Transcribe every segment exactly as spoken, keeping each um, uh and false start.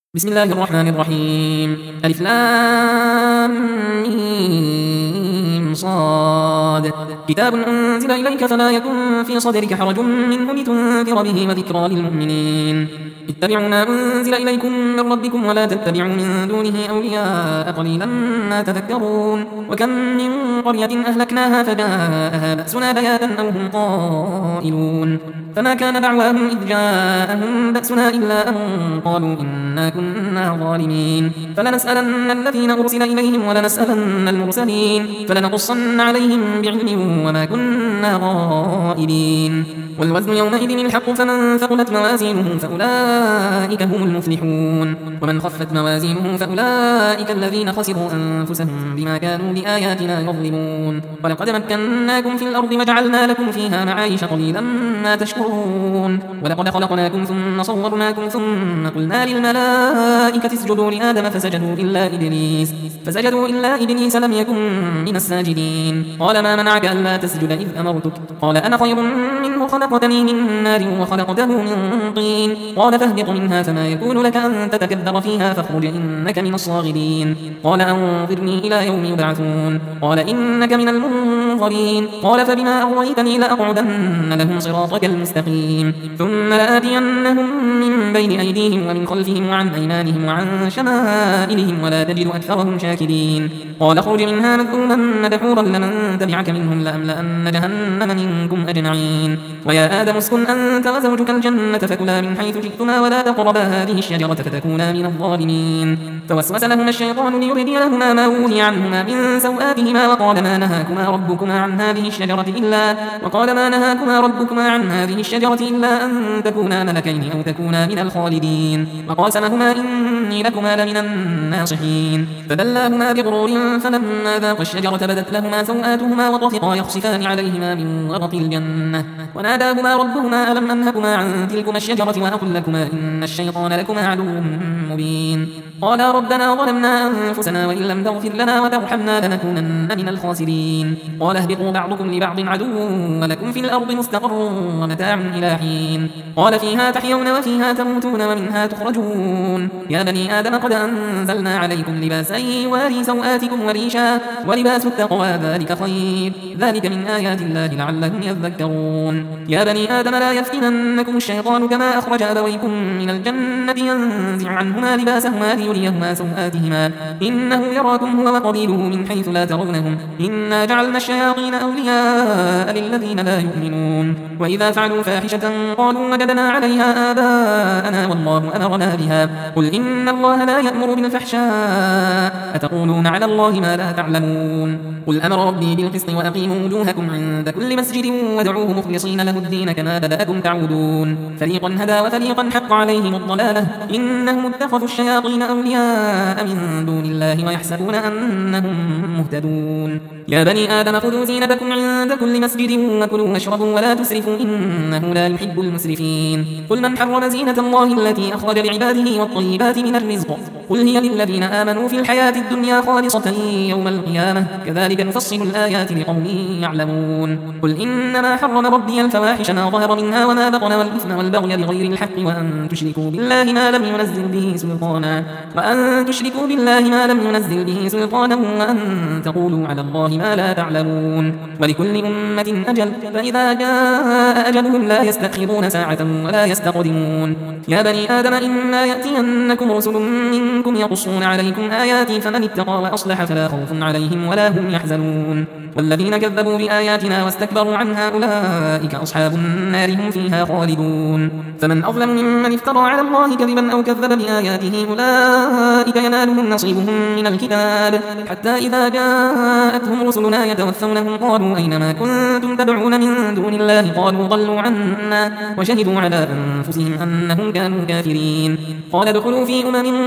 بسم الله الرحمن الرحيم. ألف لام ميم صاد. كتاب أنزل إليك فلا يكن في صدرك حرج منه لتنذر به وذكرى للمؤمنين. اتبعوا ما أنزل إليكم من ربكم ولا تتبعوا من دونه أولياء قليلا ما تذكرون. وكم من قرية أهلكناها فجاءها بأسنا بياتا أو هم قائلون فما كان دعواهم إذ جاءهم بأسنا إلا أن قالوا إنا كنا ظالمين. فلنسألن الذين أرسل إليهم ولنسألن المرسلين فلنقصن عليهم بعلم وما كنا غائبين. والوزن يومئذ الحق فمن ثقلت موازينه فأولئك هم المفلحون ومن خفت موازينه فأولئك الذين خسروا أنفسهم بما كانوا بآياتنا يظلمون. ولقد مكناكم في الأرض وجعلنا لكم فيها معايش قليلا ما تشكرون. ولقد خلقناكم ثم صورناكم ثم قلنا للملائكة اسجدوا لآدم فسجدوا إلا إبليس فسجدوا إلا إبليس لم يكن من الساجدين. قال ما منعك ألا تسجد إذ أمرتك قال أنا خير منه خلقتني من نار وخلقته من طين. قال فاهبط منها فما يكون لك أن تتكبر فيها فاخرج إنك من الصاغرين. قال أنظرني إلى يوم يبعثون قال إنك من المنظرين. قال فبما أغويتني لأقعدن لهم صراطك المستقيم ثم لآتينهم من بين أيديهم ومن خلفهم وعن أيمانهم وعن شمائلهم ولا تجد أكثرهم شاكرين. قال اخرج منها مذءوما مدحورا لمن تبعك منهم لأملأن جهنم منكم أجمعين. ويا آدم اسكن أنت وزوجك الجنة فكلا من حيث شئتما ولا تقربا هذه الشجرة فتكونا من الظالمين. فوسوس لهما الشيطان ليبدي لهما ما وحي عنهما من سوآتهما وقال ما نهاكما ربكما عن هذه الشجرة إلا وقال ما نهاكما ربكما عن هذه الشجرة إلا أن تكونا ملكين أو تكونا من الخالدين. وقاسمهما إني لكما لمن الناصحين. فدلاهما بغرور فلما ذاقا الشجرة بدت لهما سوآتهما وطفقا يخصفان عليهما من ورق الجنة وناداهما ربهما ألم أنهكما عن تلكما الشجرة وأقل لكما إن الشيطان لكما عدو مبين. قالا ربنا ظلمنا أنفسنا وإن لم تغفر لنا وترحمنا لنكونن من الخاسرين. قال اهبطوا بعضكم لبعض عدو ولكم في الأرض مستقر ومتاع إلى حين. قال فيها تحيون وفيها تموتون ومنها تخرجون. يا بني آدم قد أنزلنا عليكم لباسا يواري سوآتكم وريشا ولباس التقوى ذلك خير ذلك من آيات الله لعلهم يذكرون. يا بني آدم لا يفتننكم الشيطان كما أخرج أبويكم من الجنة ينزع عنهما لباسهما ليريهما سوآتهما إنه يراكم هو وقبيله من حيث لا ترونهم إنا جعلنا الشياطين أولياء للذين لا يؤمنون. وإذا فعلوا فاحشة قالوا وجدنا عليها آباءنا والله أمرنا بها قل إن الله لا يأمر بالفحشاء أتقولون على الله ما لا تعلمون. قل أمر ربي بالقسط وأقيموا وجوهكم عند كل مسجد وادعوه مخلصين له الدين كما بدأكم تعودون. فريقا هدى وفريقا حق عليهم الضلالة إنهم اتخذوا الشياطين أولياء من دون الله ويحسبون أنهم مهتدون. يا بني آدم خذوا زينتكم عند كل مسجد وكلوا واشربوا ولا تسرفوا إنه لا يحب المسرفين. قل من حرم زينة الله التي أخرج لعباده والطيبات من الرزق قل هي للذين آمنوا في الحياة الدنيا خالصة يوم القيامة كذلك نفصل الآيات لقوم يعلمون. قل إنما حرم ربي الفواحش ما ظهر منها وما بطن والإثم والبغي بغير الحق وأن تشركوا بالله ما لم ينزل به سلطانا وأن تشركوا بالله ما لم ينزل به سلطانا وأن تقولوا على الله ما لا تعلمون. ولكل أمة أجل فإذا جاء أجلهم لا يستأخرون ساعة ولا يستقدمون. يا بني آدم إما يأتينكم رسل منكم يقصون عليكم آياتي فمن اتقى وأصلح فلا خوف عليهم ولا هم يحزنون. والذين كذبوا بآياتنا واستكبروا عنها أولئك أصحاب النار هم فيها خالدون. فمن أظلم ممن افترى على الله كذبا أو كذب بآياته أولئك ينالهم نصيبهم من الكتاب حتى إذا جاءتهم رسلنا يتوفونهم قالوا أينما كنتم تدعون من دون الله قالوا ضلوا عنا وشهدوا على أنفسهم أنهم كانوا كافرين. قال ادخلوا في أمم قد خلت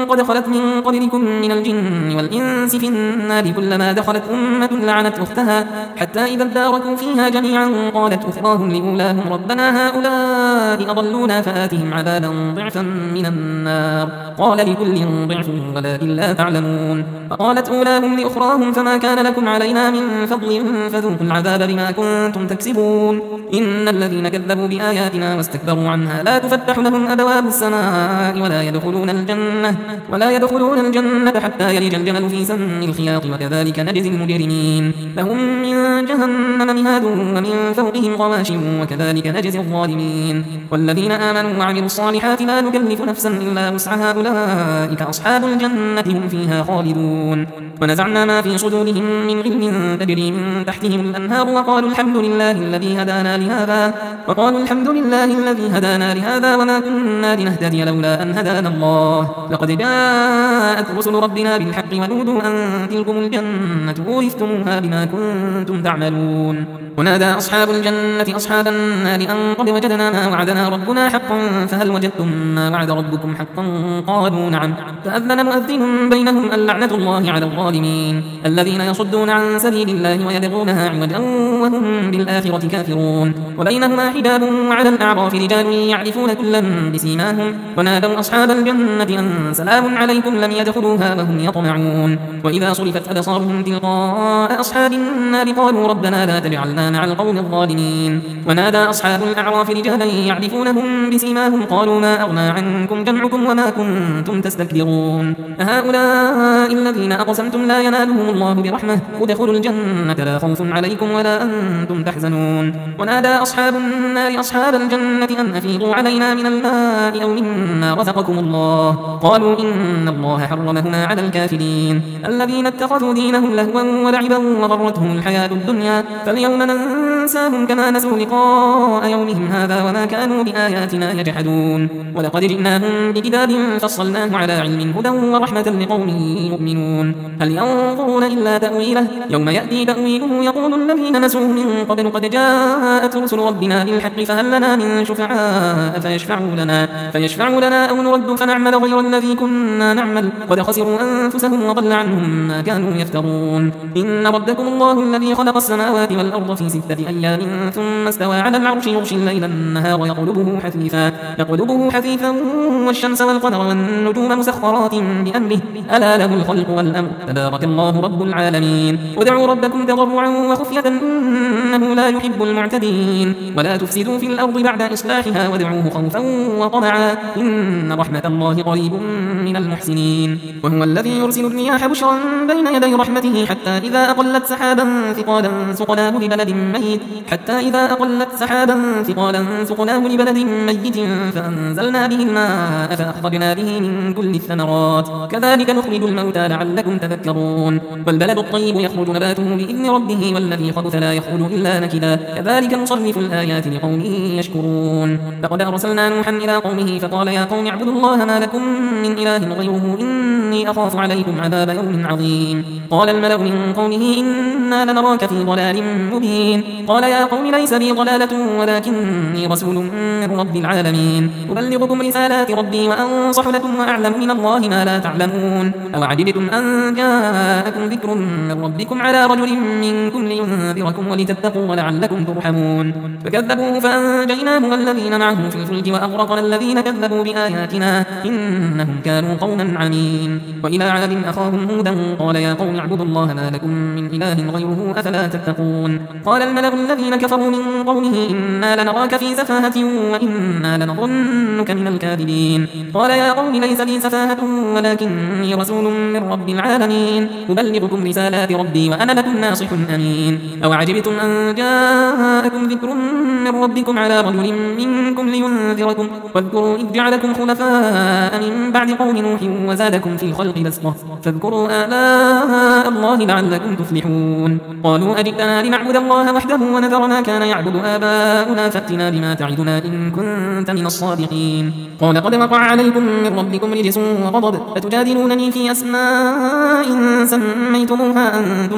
خلت من قبلكم من الجن والإنس في النار كلما دخلت أمة لعنت أختها حتى إذا اداركوا فيها جميعا قالت أخراهم لأولاهم ربنا هؤلاء أضلونا فآتهم عذابا ضعفا من النار قال لكل ضعف ولكن لا تعلمون فقالت أولاهم لأخراهم فما كان لكم علينا من فضل فذوقوا العذاب بما كنتم تكسبون إن الذين كذبوا بآياتنا واستكبروا عنها لا تفتح لهم أبواب السماء ولا يدخلون الجنة ولا يدخلون الجنة حتى يلج الجمل في سم الخياط وكذلك نجزي المجرمين لهم من جهنم مهاد ومن فوقهم غواش وكذلك نجزي الظالمين والذين آمنوا وعملوا الصالحات لا نكلف نفسا إلا وسعها أولئك أصحاب الجنة هم فيها خالدون ونزعنا ما في صدورهم من غل تجري من تحتهم الأنهار وقالوا الحمد لله الذي هدانا لهذا وقالوا الحمد لله الذي هدانا لهذا وما كنا لنهتدي لولا أن هدانا الله لقد جاءت رسل ربنا بالحق ونودوا أن تلكم الجنة أورثتموها بما كنتم تعملون ونادى أصحاب الجنة أصحاب النار أن قد وجدنا ما وعدنا ربنا حقا فهل وجدتم ما وعد ربكم حقا قالوا نعم فأذن مؤذن بينهم اللعنة الله على الظالمين الذين يصدون عن سبيل الله ويبغونها عوجا وهم بالآخرة كافرون وبينهما حجاب وعلى الأعراف رجال يعرفون كلا بسيماهم ونادوا أصحاب الجنة أن سلام عليكم لم يدخلوها وهم يطمعون وإذا صرفت أبصارهم تلقاء أصحاب النار قالوا ربنا لا تجعلنا مع القوم الظالمين ونادى أصحاب الأعراف رجالا يعرفونهم بسيماهم قالوا ما أغنى عنكم جمعكم وما كنتم تستكبرون أهؤلاء الذين أقسمتم لا ينالهم الله برحمة ادخلوا الجنة لا خوف عليكم ولا أنتم تحزنون ونادى أصحاب النار أصحاب الجنة أن أفيضوا علينا من الماء أو مما رزقكم الله قالوا إن الله حرمهما على الكافرين الذين اتخذوا دينهم لهوا ولعبا وغرتهم الحياة الدنيا فاليوم ننساهم كما نسوا لقاء يومهم هذا وما كانوا بآياتنا يجحدون ولقد جئناهم بكتاب فصلناه على علم هدى ورحمة لقوم يؤمنون هل ينظرون إلا تأويله يوم يأتي تأويله يقول الذين نسوه من قبل قد جاءت رسل ربنا بالحق فهل لنا من شفعاء فيشفعوا لنا, فيشفعوا لنا أو نرد فنعمل غير الذي كنا نعمل قد خسروا أنفسهم وضل عنهم ما كانوا يفترون إن ربكم الله الذي خلق السماوات والأرض في ستة أيام ثم استوى على العرش يغشي الليل النهار يطلبه حثيثا يطلبه حثيثا والشمس والقمر والنجوم مسخرات بأمره ألا له الخلق والأمر تبارك الله رب العالمين ودعوا ربكم تضرعا وخفية إنه لا يحب المعتدين ولا تفسدوا في الأرض بعد إصلاحها وادعوه خوفا وطمعا إن رحمة الله قريب من المحسنين وهو الذي يرسل الرياح بشرا بين يدي رحمته حتى إذا أقلت سحابا ثقالا سقناه لبلد ميت حتى إذا أقلت سحابا ثقالا سقناه لبلد ميت فأنزلنا به الماء فأخرجنا به من كل الثمرات كذلك نخرج الموتى لعلكم تذكرون والبلد الطيب يخرج نباته بإذن ربه والذي خبث لا يخرج إلا نكدا كذلك نصرف الآيات لقوم يشكرون لقد أرسلنا نوحا إلى قومه فقال يا قوم اعبدوا الله ما لكم من إله غيره إني أخاف عليكم عذاب يوم عظيم قال الملأ من قومه إنا لنراك في ضلال مبين قال يا قوم ليس بي ضلالة ولكني رسول من رب العالمين أبلغكم رسالات ربي وأنصح لكم وأعلم من الله ما لا تعلمون أو عجبتم أن جاءكم ذكر من ربكم على رجل منكم لينذركم ولتتقوا ولعلكم ترحمون فكذبوه فأنجيناه والذين معه في الفلك وأغرقنا الذين كذبوا بآياتنا إنهم كانوا قوما عمين وإلى عاد أخاهم هودا قال يا قوم اعبدوا الله ما لكم من إله غيره أفلا تتقون قال الملأ الذين كفروا من قومه إنا لنراك في سفاهة وإنا لنظنك من الكاذبين قال يا قوم ليس لي سفاهة ولكني رسول من رب العالمين أبلغكم رسالات ربي وأنا لكم ناصح أمين أو عجبتم أن جاءكم ذكر من ربكم على رجل منكم لينذركم واذكروا إذ جعلكم خلفاء من بعد قوم نوح وزادكم في الخلق بسطة فاذكروا آلاء الله لعلكم تفلحون قالوا أجئتنا لنعبد الله وحده ونذر ما كان يعبد آباؤنا فأتنا بما تعدنا إن كنت من الصادقين. قال قد وقع عليكم من ربكم رجس وغضب فتجادلونني في أسماء سميتموها أنتم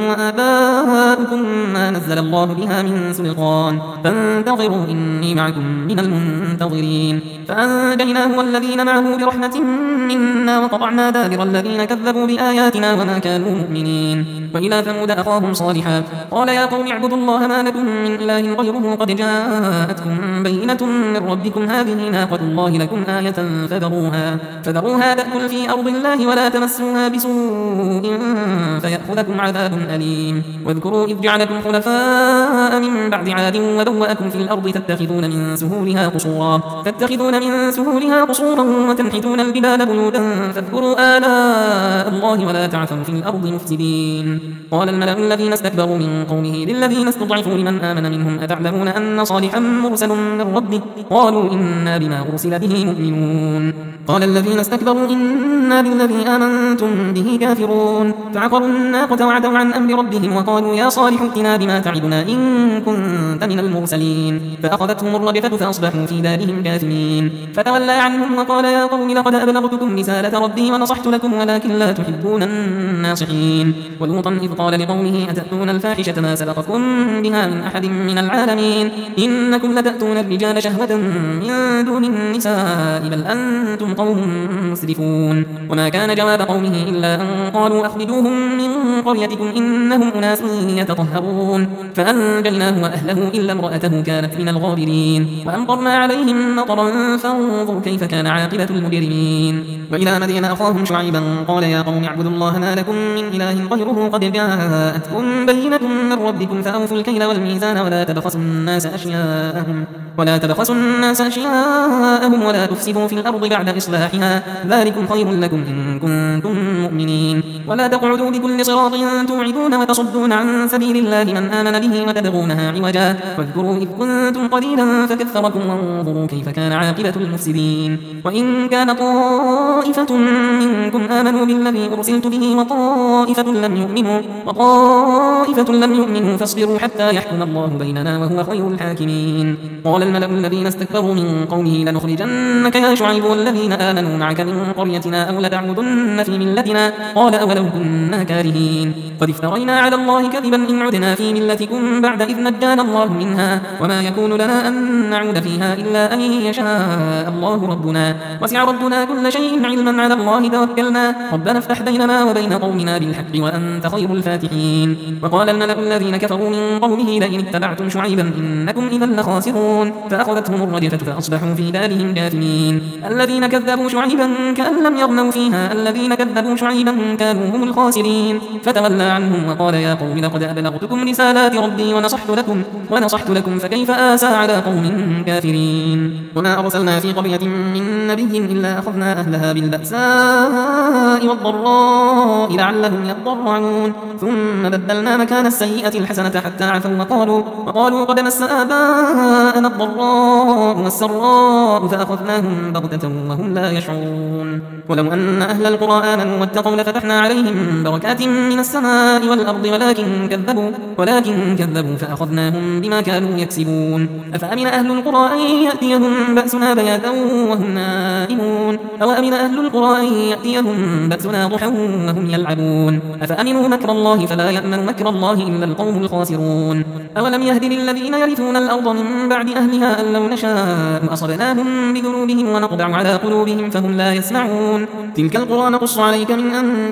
وآباؤكم ما نزل الله بها من سلطان فانتظروا إني معكم من المنتظرين. فأنجيناه والذين معه برحمة منا وقطعنا دابر الذين كذبوا بآياتنا وما كانوا مؤمنين. وإلى ثمود أخاهم صالحا قال يا قوم اعبدوا الله ما لكم من إله غيره قد جاءتكم بينة من ربكم هذه ناقة الله لكم آية فذروها, فذروها تأكل في أرض الله ولا تمسوها بسوء فيأخذكم عذاب أليم. واذكروا إذ جعلكم خلفاء من بعد عاد وبوأكم في الأرض تتخذون من سهولها قصورا تتخذون من سهولها قصورا وتنحتون الجبال بيوتا فاذكروا آلاء الله ولا تعثوا في الأرض مفسدين. قال الملأ الذين استكبروا من قومه للذين استضعفوا لمن آمن منهم أتعلمون أن صالحا مرسل من ربه قالوا إنا بما أرسل به مؤمنون. قال الذين استكبروا إنا بالذي آمنتم به كافرون. فعقروا الناقة وعتوا عن أمر ربهم وقالوا يا صالح ائتنا بما تعدنا إن كنت من المرسلين. فأخذتهم الرجفة فأصبحوا في دارهم جاثمين. فتولى عنهم وقال يا قوم لقد أبلغتكم رسالة ربي ونصحت لكم ولكن لا تحبون الناصحين. ولوطا إذ قال لقومه أتأتون الفاحشة ما سبقكم بها من أحد من العالمين إنكم لتأتون الرجال شهوة من دون النساء بل أنتم قوم مسرفون. وما كان جواب قومه إلا أن قالوا أخرجوهم من قريتكم إنهم أناس يتطهرون. فأنجيناه وأهله إلا امرأته كانت من الغابرين. وأمطرنا عليهم مطرا فانظر كيف كان عاقبة المجرمين. وإلى مدين أخاهم شعيبا قال يا قوم اعبدوا الله ما لكم من إله غيره قد جاءتكم بينة من ربكم فأوفوا الكيل والميزان ولا تبخسوا الناس أشياءهم ولا تبخسوا الناس أشياءهم ولا تفسدوا في الأرض بعد إصلاحها ذلكم خير لكم إن كنتم مؤمنين. ولا تقعدوا بكل صراط توعدون وتصدون عن سبيل الله من آمن به وتبغونها عوجا واذكروا إذ كنتم قليلا فكثركم وانظروا كيف كان عاقبة المفسدين. وإن كان طائفة منكم آمنوا بالذي أرسلت به وطائفة لم يؤمنوا وطائفة لم يؤمنوا فاصبروا حتى يحكم الله بيننا وهو خير الحاكمين. قال الملأ الذين استكبروا من قومه لنخرجنك يا شعيب والذين آمنوا معك من قريتنا أو لتعودن في ملتنا قال أولو كنا كارهين. قد افترينا على الله كذبا إن عدنا في ملتكم بعد إذ نجانا الله منها وما يكون لنا أن نعود فيها إلا أن يشاء الله ربنا وسع ربنا كل شيء علما على الله توكلنا ربنا افتح بيننا وبين قومنا بالحق وأنت خير الفاتحين. وقال الملأ الذين كفروا من قومه لئن اتبعتم شعيبا إنكم إذا لخاسرون. فأخذتهم الرجفة فأصبحوا في دارهم جاثمين. الذين كذبوا شعيبا كأن لم يغنوا فيها الذين كذبوا شعيبا كانوا هم الخاسرين. فتولى عنهم وقال يا قوم لقد أبلغتكم رسالات ربي ونصحت لكم ونصحت لكم فكيف آسى على قوم كافرين. وما أرسلنا في قرية من نبي إلا أخذنا أهلها بالبأساء والضراء لعلهم يضرعون ثم بدلنا مكان السيئة الحسنة حتى عفوا وقالوا وقالوا قد مس آباءنا الضراء والسراء فأخذناهم بغتة وهم لا يشعرون. ولو أن أهل القرى آمنوا واتقوا لفتحنا عليهم بركات من السماء والأرض ولكن كذبوا ولكن كذبوا فأخذناهم بما كانوا يكسبون. أفأمن أهل القرى أن يأتيهم بأسنا بياتا وهم نائمون أو أمن أهل القرى أن يأتيهم بأسنا ضحى وهم يلعبون أفأمنوا مكر الله فلا يأمن مكر الله إلا القوم الخاسرون. أولم يهد للذين يرثون الأرض من بعد أهلها أن لو نشاء أصبناهم بذنوبهم ونطبع على قلوبهم فهم لا يسمعون. تلك القرى نقص عليك من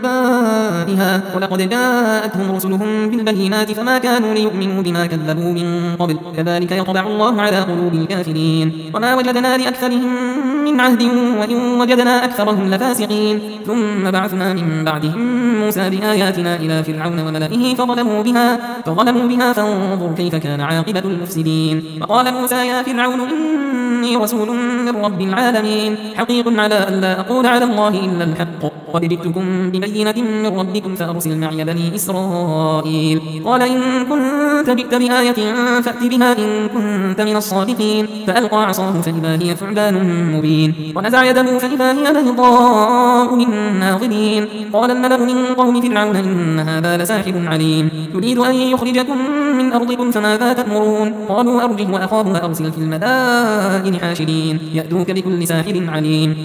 أنبائها ولقد جاءتهم رسلهم بالبينات فما كانوا ليؤمنوا بما كذبوا من قبل كذلك يطبع الله على قلوب الكافرين. وما وجدنا لأكثرهم من عهد وإن وجدنا أكثرهم لفاسقين. ثم بعثنا من بعدهم موسى بآياتنا إلى فرعون وملئه فظلموا بها فظلموا بها فانظر كيف كان عاقبة المفسدين. وقال موسى يا فرعون إني رسول من رب العالمين حقيق على أن لا أقول على الله إلا الحق قد جئتكم ببينة من ربكم فأرسل معي بني إسرائيل. قال إن كنت جئت بآية فأت بها إن كنت من الصادقين. فألقى عصاه فإذا هي ثعبان مبين مبين. ونزع يده فإذا هي بيضاء للناظرين. قال الملأ من قوم فرعون إن هذا لساحر عليم يريد أن يخرجكم من أرضكم فماذا تأمرون. قالوا أرجه وأخاه وأرسل في المدائن حاشرين يأتوك بكل ساحر عليم.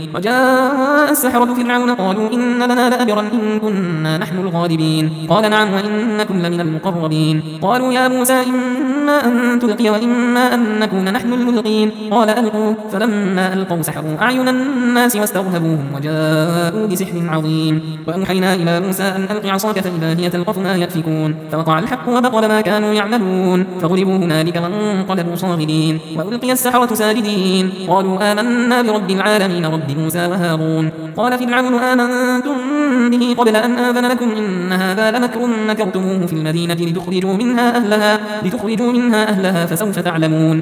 وجاء السحرة فرعون قالوا إن لنا لأجرا إن كنا نحن الغالبين. قال نعم وإنكم لمن المقربين. قالوا يا موسى إما أن تلقي وإما أن نكون نحن الملقين. قال ألقوا فلما ألقوا سحروا أعين الناس واسترهبوهم وجاءوا بسحر عظيم. وأوحينا إلى موسى أن ألق عصاك فإذا هي تلقف ما يأفكون فوقع الحق وبطل ما كانوا يعملون فغلبوا هنالك وانقلبوا صاغرين. وألقي السحرة ساجدين قالوا آمنا برب العالمين رب موسى وهارون. قال فرعون آمنتم به قبل أن آذن لكم إن هذا لمكر مكرتموه في المدينة لتخرجوا منها أهلها لتخرجوا منها أهلها فسوف تعلمون.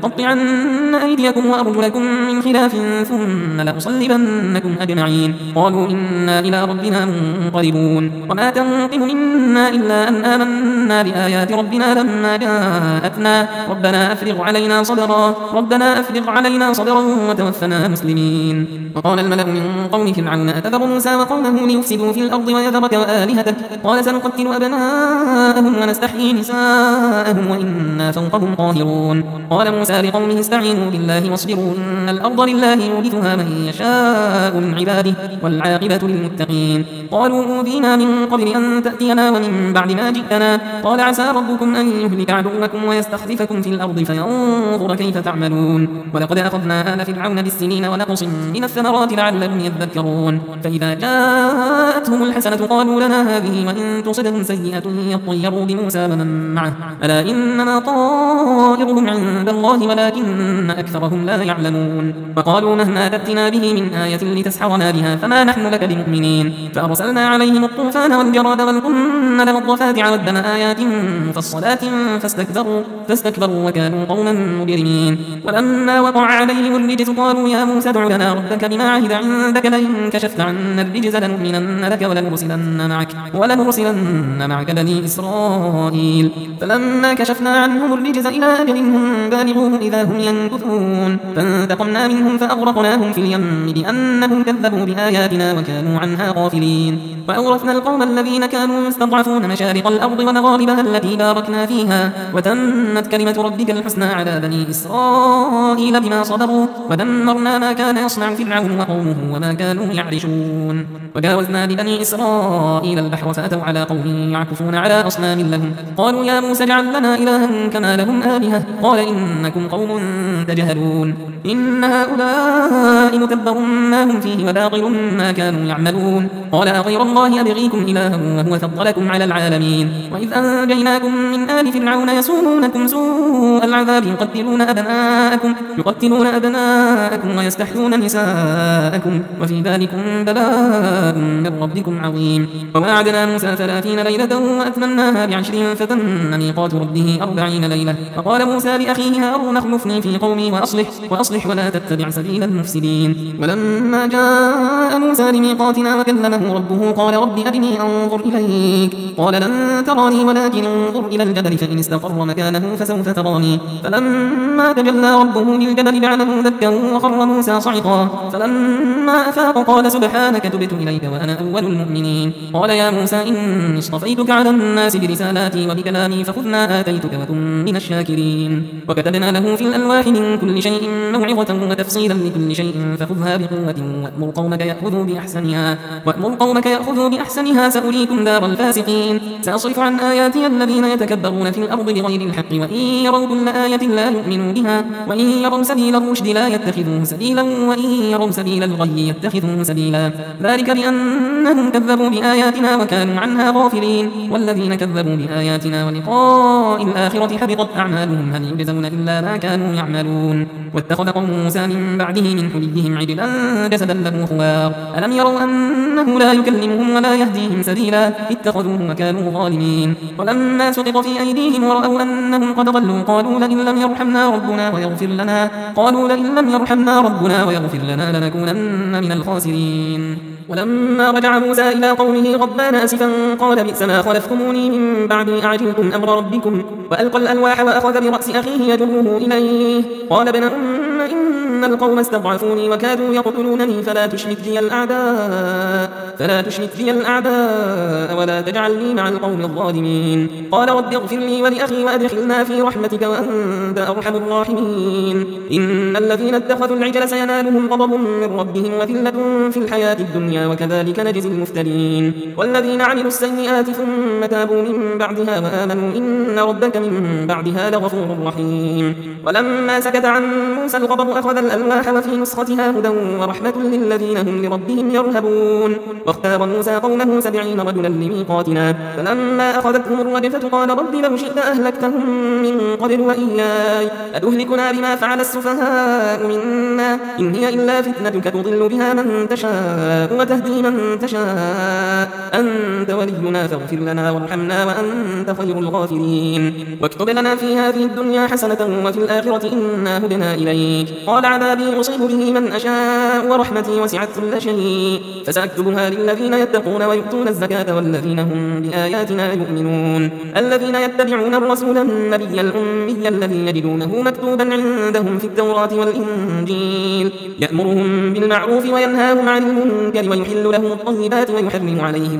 لأقطعن أيديكم وأرجلكم من خلاف ثم لأصلبنكم أجمعين. قالوا إنا إلى ربنا منقلبون. وما تنقم منا إلا أن آمنا بآيات ربنا لما جاءتنا ربنا أفرغ علينا صبرا ربنا أفرغ علينا صبرا وتوفنا مسلمين. وقال الملأ من قوم فرعون أتذر موسى وقومه ليفسدوا في الأرض ويذرك وآلهتك قال سنقتل أبناءهم ونستحيي نساءهم وإنا فوقهم قاهرون. قال موسى لقومه استعينوا بالله واصبروا إن الأرض لله يورثها من يشاء من عباده والعاقبة للمتقين. قالوا أوذينا من قبل أن تأتينا ومن بعد ما جئتنا قال عسى ربكم أن يهلك عدوكم ويستخلفكم في الأرض فينظر كيف تعملون. ولقد أخذنا آل فرعون بالسنين ونقص من الثمرات لعلهم يذكرون. فإذا جاءتهم الحسنة قالوا لنا هذه وإن تصبهم سيئة يطيروا بموسى ومن معه ألا إنما طائرهم عند الله ولكن أكثرهم لا يعلمون. وقالوا مهما تأتنا به من آية لتسحرنا بها فما نحن لك بمؤمنين. فأرسلنا عليهم الطوفان والجراد والقمل والضفادع والدم آيات مفصلات فاستكبروا, فاستكبروا وكانوا قوما مجرمين. ولما وقع عليهم الرجز قالوا يا موسى ادع لنا ربك بما عهد عندك لئن كشفت عنا الرجز لنؤمنن لك ولنرسلن معك, ولنرسلن معك بني إسرائيل. فلما كشفنا عنهم الرجز إلى أجل هم بالغوه إذا هم ينكثون فانتقمنا منهم فأغرقناهم في اليم بأنهم كذبوا بآياتنا وكانوا عنها غافلين. وأورثنا القوم الذين كانوا يستضعفون مشارق الأرض ومغاربها التي باركنا فيها وتمت كلمة ربك الحسنى على بني إسرائيل بما صبروا ودمرنا ما كان يصنع فرعون وقومه وما كانوا يعرشون. وجاوزنا ببني إسرائيل البحر فأتوا على قوم يعكفون على أصنام لهم قالوا يا موسى اجعل لنا إلها كما لهم آلهة قال إنكم قوم تجهلون. إن هؤلاء متبر ما هم فيه وباطل ما كانوا يعملون. قال أغير الله أبغيكم إلها وهو فضلكم على العالمين. وإذ أنجيناكم من آل فرعون يسومونكم سوء العذاب يقتلون أبناءكم, يقتلون أبناءكم ويستحيون نساءكم وفي ذلكم بلاء من ربكم عظيم. وواعدنا موسى ثلاثين ليلة وأتممناها بعشر فتم ميقات ربه أربعين ليلة. وقال موسى لأخيه هارون اخلفني في قومي وأصلح, وأصلح ولا تتبع سبيل المفسدين. ولما جاء موسى لميقاتنا وكلمه ربه قال رب أرني أنظر إليك قال لن تراني ولكن انظر إلى الجبل فإن استقر مكانه فسوف تراني. فلما تجلى ربه للجبل جعله دكا وخر موسى صعقا. فلما أفاق قال سبحانك تبت إليك وأنا أول المؤمنين. قال يا موسى إني اصطفيتك على الناس برسالاتي وبكلامي فخذ ما آتيتك وكن من الشاكرين. وكتبنا له في الألواح من كل شيء موعظة وتفصيلا لكل شيء فخذها بقوة وأمر قومك يأخذوا بأحسنها, وأمر قومك يأخذوا بأحسنها سأريكم دار الفاسقين. سأصرف عن آياتي الذين يتكبرون في الأرض بغير الحق وإن يروا كل آية لا يؤمنوا بها وإن يروا سبيل الرشد لا يتخذوه سبيلا وإن يروا سبيل الغي يتخذوه سبيلا. ذلك بأنهم كذبوا بآياتنا وكانوا عنها غافلين. والذين كذبوا بآياتنا ولقاء الآخرة حبطت أعمالهم هل يجزون إلا ما كانوا يعملون. واتخذ قوم موسى من بعده من حليهم عجلا جسدا له خوار ألم يروا أنه لا يكلمهم ولا يهديهم سبيلا اتخذوه وكانوا ظالمين. ولما سقط في أيديهم ورأوا أنهم قد ضلوا قالوا لئن لم يرحمنا ربنا ويغفر لنا قالوا لئن لم يرحمنا ربنا ويغفر لنا لنكونن من الخاسرين. ولما رجع موسى إلى قومه غضبان آسفا قال بئس ما خلفتموني من بعدي أعجلتم أمر ربكم. وألقى الألواح وأخذ برأس أخيه يجره إليه قال ابن أم إن إن القوم استضعفوني وكادوا يقتلونني فلا تشمت بي الأعداء فلا تشمت بي الأعداء ولا تجعلني مع القوم الظالمين. قال رب اغفر لي ولأخي وأدخلنا في رحمتك وأنت أرحم الراحمين. إن الذين اتخذوا العجل سينالهم غضب من ربهم وذلة في الحياة الدنيا وكذلك نجزي المفترين. والذين عملوا السيئات ثم تابوا من بعدها وآمنوا إن ربك من بعدها لغفور رحيم. ولما سكت عن موسى الغضب أخذ الألواح وفي نسختها هدى ورحمة للذين هم لربهم يرهبون. واختار موسى قومه سبعين رجلا لميقاتنا فلما أخذتهم الرجفة قال رب لو شئت أهلكتهم من قبل وإياي أتهلكنا بما فعل السفهاء منا إن هي إلا فتنتك تضل بها من تشاء وتهدي من تشاء أنت ولينا فاغفر لنا وارحمنا وأنت خير الغافرين. واكتب لنا في هذه الدنيا حسنة وفي الآخرة إنا هدنا إليك. قال عذابي أصيب به من أشاء ورحمتي وسعت كل شيء فسأكتبها للذين يتقون ويؤتون الزكاة والذين هم بآياتنا يؤمنون. الذين يتبعون الرسول النبي الأمي الذي يجدونه مكتوبا عندهم في التوراة والإنجيل يأمرهم بالمعروف وينهاهم عن المنكر ويحل لهم الطيبات ويحرم عليهم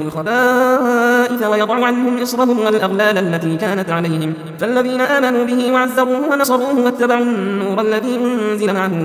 الخبائث ويضع عنهم إصرهم والأغلال التي كانت عليهم فالذين آمنوا به وعزروه ونصروه واتبعوا النور الذي أنزل معه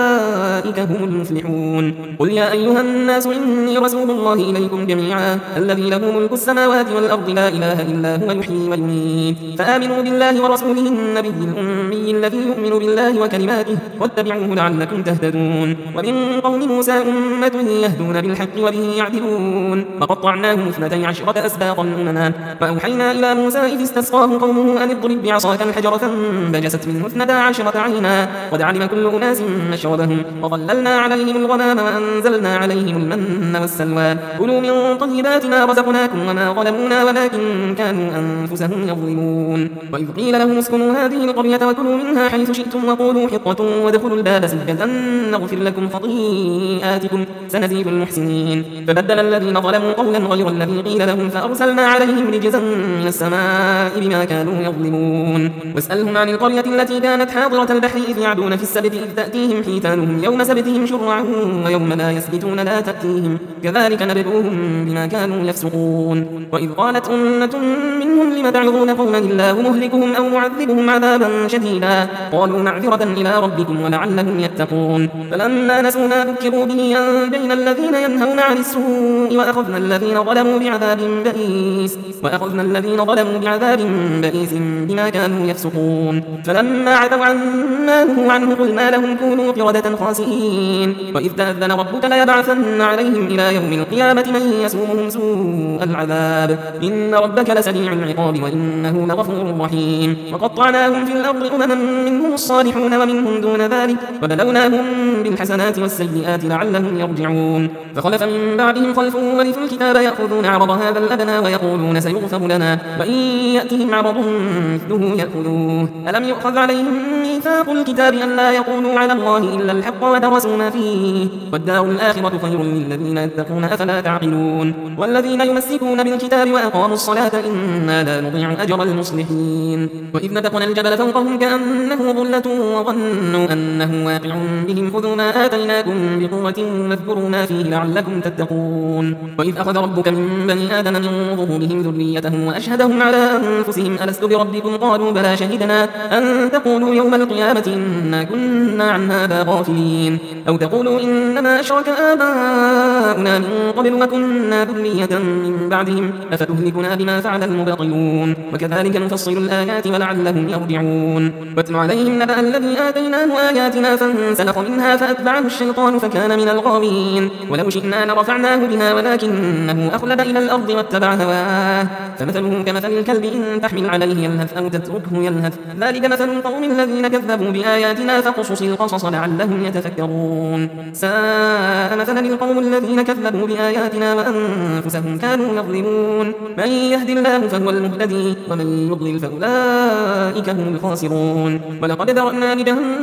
أولئك هم المفلحون. قل يا أيها الناس إني رسول الله إليكم جميعا الذي له ملك السماوات والأرض لا إله إلا هو يحيي ويميت فآمنوا بالله ورسوله النبي الأمي الذي يؤمن بالله وكلماته واتبعوه لعلكم تهتدون. ومن قوم موسى أمة يهدون بالحق وبه يعدلون وقطعناهم اثنتي عشرة أسباطا أمما وأوحينا إلى موسى إذ استسقاه قومه أن اضرب بعصاك الحجر فانبجست منه اثنتا عشرة عينا قد علم كل أناس مشربهم وظللنا عليهم الغمام وأنزلنا عليهم المن والسلوى كلوا من طيبات ما رزقناكم وما ظلمونا ولكن كانوا أنفسهم يظلمون. وإذ قيل لهم اسكنوا هذه القرية وكلوا منها حيث شئتم وقولوا حطة وادخلوا الباب سجدا نغفر لكم خطيئاتكم سنزيد المحسنين فبدل الذين ظلموا قولا غير الذي قيل لهم فأرسلنا عليهم رجزا من السماء بما كانوا يظلمون. واسألهم عن القرية التي كانت حاضرة البحر إذ يعدون في السبت إذ تأتيهم حيتانهم يوم سبتهم شرعا ويوم لا يسبتون لا تأتيهم كذلك نبلوهم بما كانوا يفسقون. وإذ قالت أمة منهم لم تعظون قوما الله مهلكهم أو معذبهم عذابا شديدا قالوا معذرة إلى ربكم ولعلهم يتقون فلما نسوا ما ذكروا به أنجينا الذين ينهون عن السوء وأخذنا الذين ظلموا بعذاب بئيس وأخذنا الذين ظلموا بعذاب بئيس بما كانوا يفسقون. فلما عتوا عما نهوا عنه قلنا لهم كونوا قردة خاسئين. وإذ تأذن ربك ليبعثن عليهم إلى يوم القيامة من يسومهم سوء العذاب إن ربك لسريع العقاب وإنه لغفور رحيم. وقطعناهم في الأرض أمما منهم الصالحون ومنهم دون ذلك وبلوناهم بالحسنات والسيئات لعلهم يرجعون. فخلف من بعدهم خلف ورثوا الكتاب يأخذون عرض هذا الأدنى ويقولون سيغفر لنا وإن يأتهم عرض مثله يأخذوه ألم يؤخذ عليهم ميثاق الكتاب أن لا يقولوا على الله إلا الحق ودرسوا ما فيه والدار الآخرة خير للذين يتقون أفلا تعقلون. والذين يمسكون بالكتاب وأقاموا الصلاة إنا لا نضيع أجر المصلحين. وإذ نتقنا الجبل فوقهم كأنه ظلة وظنوا أنه واقع بهم خذوا ما آتيناكم بقوة واذكروا ما فيه لعلكم تتقون. وإذ أخذ ربك من بني آدم من ظهورهم ذريتهم وأشهدهم على أنفسهم ألست بربكم قالوا بلى شهدنا أن تقولوا يوم القيامة إنا كنا عن هذا غافلين أو تقولوا إنما أشرك آباؤنا من قبل وكنا ذرية من بعدهم أفتهلكنا بما فعل المبطلون وكذلك نفصل الآيات ولعلهم يرجعون. واتل عليهم نبأ الذي آتيناه آياتنا فانسلخ منها فأتبعه الشيطان فكان من الغاوين ولو شئنا لرفعناه بها ولكنه أخلد إلى الأرض واتبع هواه فمثله كمثل الكلب إن تحمل عليه يلهث أو تتركه يلهث ذلك مثل القوم الذين كذبوا بآياتنا فقصص القصص لعلهم يتفكرون. ساء مثلا القوم الذين كذبوا بآياتنا وأنفسهم كانوا يظلمون. من يهد الله فهو المهتدي ومن يضلل فأولئك هم الخاسرون. ولقد ذرأنا لجهنم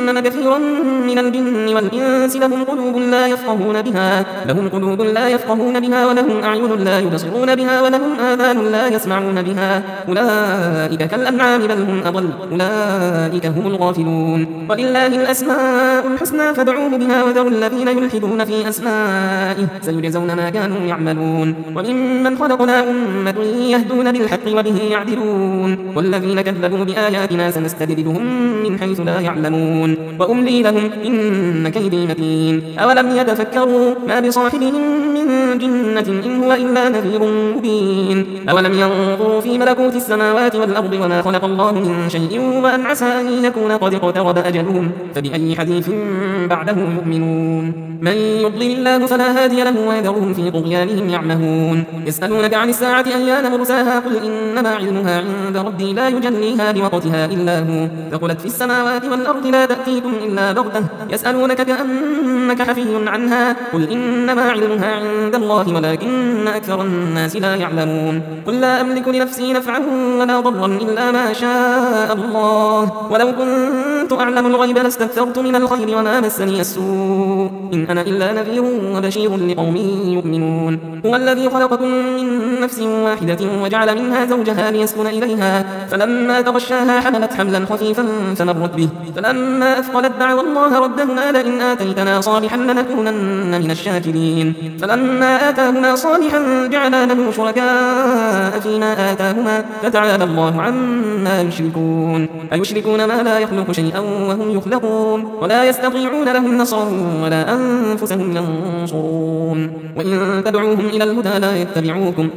جهنم كثيرا من الجن والإنس لهم قلوب لا يفقهون بها لهم قلوب لا يفقهون بها ولهم أعين لا يبصرون بها ولهم آذان لا يسمعون بها أولئك كالأنعام بل هم أضل أولئك هم الغافلون ولله الأسماء الحسنى فادعوه بها وذروا الذين يلحدون في أسمائه سيجزون ما كانوا يعملون وممن خلقنا أمة يهدون بالحق وبه يعدلون والذين كذبوا بآياتنا سنستدرجهم من حيث لا يعلمون وأملي لهم إن كيدي متين أولم يتفكروا ما بصاحبهم من جنة إن هو إلا نذير مبين أولم ينظروا في ملكوت السماوات والأرض وما خلق الله من شيء وأن عسى أن يكون قد اقترب أجلهم فبأي حديث بعده يؤمنون من يضلل الله فلا هادي له ويذرهم في طغيانهم يعمهون يسألونك عن الساعة أيان مرساها قل إنما علمها عند ربي لا يجليها لوقتها إلا هو ثقلت في السماوات والأرض لا تأتيكم إلا بغتة يسألونك كأنك حفي عنها قل إنما علمها عند الله ولكن أكثر الناس لا يعلمون قل لا أملك لنفسي نفعا ولا ضرا إلا ما شاء الله ولو كنت أعلم الغيب لاستكثرت من الخير وما مسني السوء إن أنا إلا نذير وبشير لقوم يؤمنون هو الذي خلقكم من نفس واحدة وجعل منها زوجها ليسكن إليها فلما تغشاها حملت حملا خفيفا فمرت به فلما أثقلت دعوا الله ربهما لئن آتيتنا صالحا لنكونن من الشاكرين فلما آتاهما صالحا جعلا له شركاء فيما آتاهما فتعالى الله عما يشركون أيشركون ما لا يخلق شيئا وهم يخلقون ولا يستطيعون لهم نصرا ولا أنفسهم ينصرون وإن تدعوهم إلى الهدى لا يتبعوكم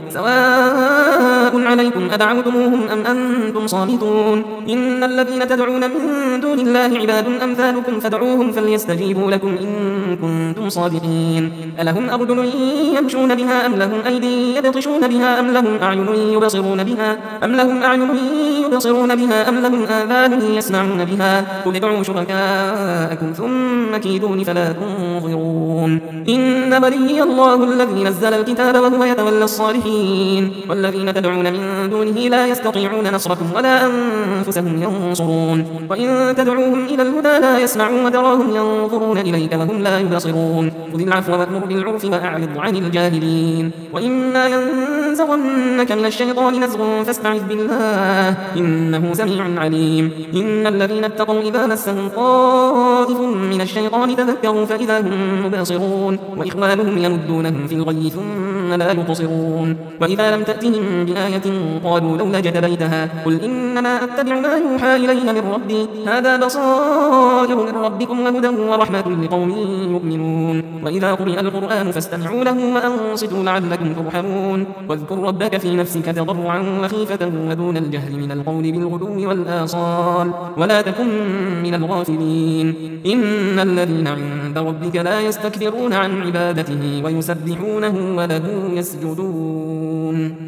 سواء عليكم أدعوتموهم أم أنتم صامتون إن الذين تدعون من دون الله عباد أمثالكم فادعوهم فليستجيبوا لكم إن كنتم صادقين ألهم أرجل يمشون بها أم لهم أيدي يبطشون بها أم لهم أعين يبصرون بها أم لهم أعين يبصرون بها أم لهم آذان يسمعون بها قل ادعوا شركاءكم ثم كيدون فلا تنظرون إن ولي الله الذي نزل الكتاب وهو يتولى الصالحين والذين تدعون من دونه لا يستطيعون نصركم ولا أنفسهم ينصرون وإن تدعوهم إلى الهدى لا يسمعون وتراهم ينظرون إليك وهم لا يبصرون خذ العفو وأمر بالعرف وأعرض عن الجاهلين وإما ينزغنك من الشيطان نزغ فاستعذ بالله إنه سميع عليم إن الذين اتقوا إذا مسهم طائف من الشيطان تذكروا فإذا هم مبصرون وإخوانهم يمدونهم في الغي ثم لا يبصرون وإذا لم تأتهم بآية قالوا لولا جتبيتها قل إنما أتبع ما يوحى إلي من ربي هذا بصائر من ربكم وهدى ورحمة لقوم يؤمنون وإذا قرئ القرآن فاستمعوا له وأنصتوا لعلكم ترحمون واذكر ربك في نفسك تضرعا وخيفة ودون الجهل من القول بالغدو والآصال ولا تكن من الغافلين إن الذين عند ربك لا يستكبرون عن عبادته ويسبحونه وله يسجدون